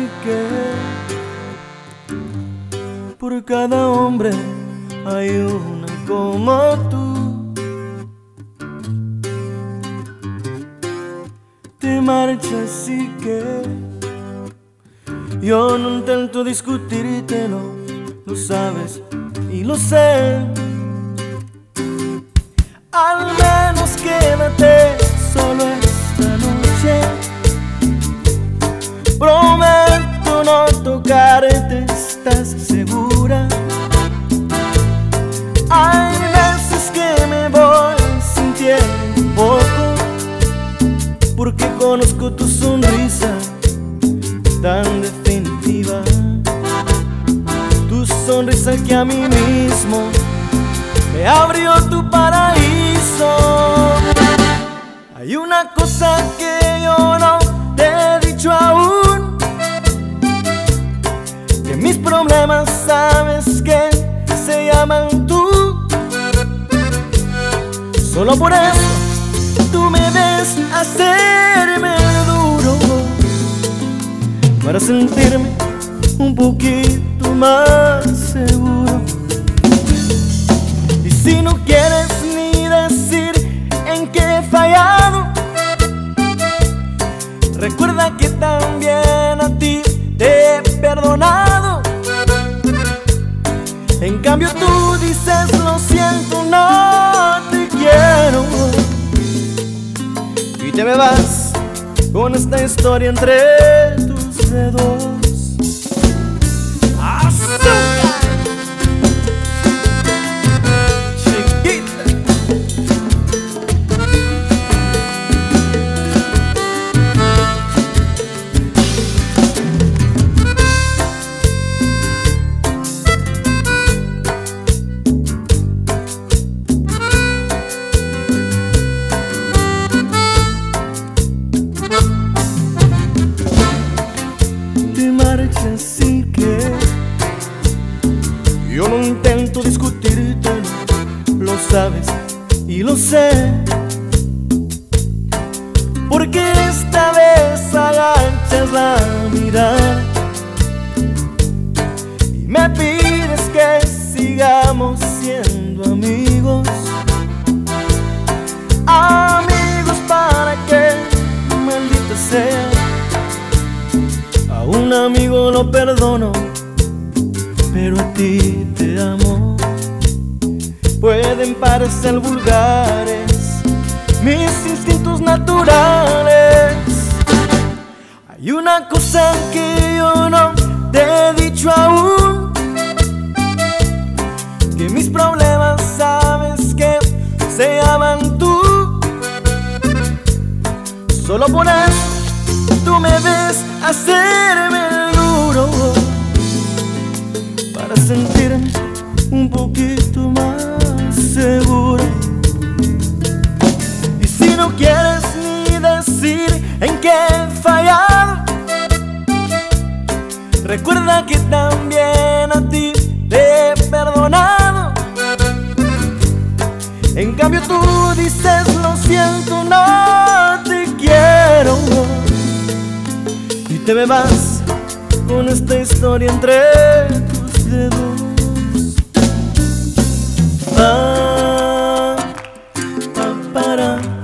que por cada hombre hay una como tú. Te marchas y que yo no intento discutírtelo, lo sabes y lo sé. Al menos quédate solo esta noche. Prometo no tocarte, ¿estás segura? Hay veces que me voy sintiendo un poco, porque conozco tu sonrisa tan definitiva, tu sonrisa que a mí mismo me abrió tu paraíso. Hay una cosa que yo no te he dicho aún, que mis problemas sabes que se llaman tú. Solo por eso tú me ves hacerme duro, para sentirme un poquito más seguro. Y si no quieres ni decir en qué he fallado, recuerda que también a ti te he perdonado. En cambio tú dices lo siento, no te quiero, y te me vas con esta historia entre tus dedos. Así que yo no intento discutirte, lo sabes y lo sé, porque esta vez agachas la mirada y me pides que sigamos siendo amigos. Amigos para que, maldita sea, a un amigo lo perdono, pero a ti te amo. Pueden parecer vulgares mis instintos naturales. Hay una cosa que yo no te he dicho aún, que mis problemas sabes que se llaman tú. Solo por eso tú me ves hacerme duro, para sentirme un poquito más seguro. Y si no quieres ni decir en qué he fallado, recuerda que también a ti te he perdonado. En cambio tú dices lo siento, no te quiero, y te me vas con esta historia entre tus dedos. Pa, pa, para.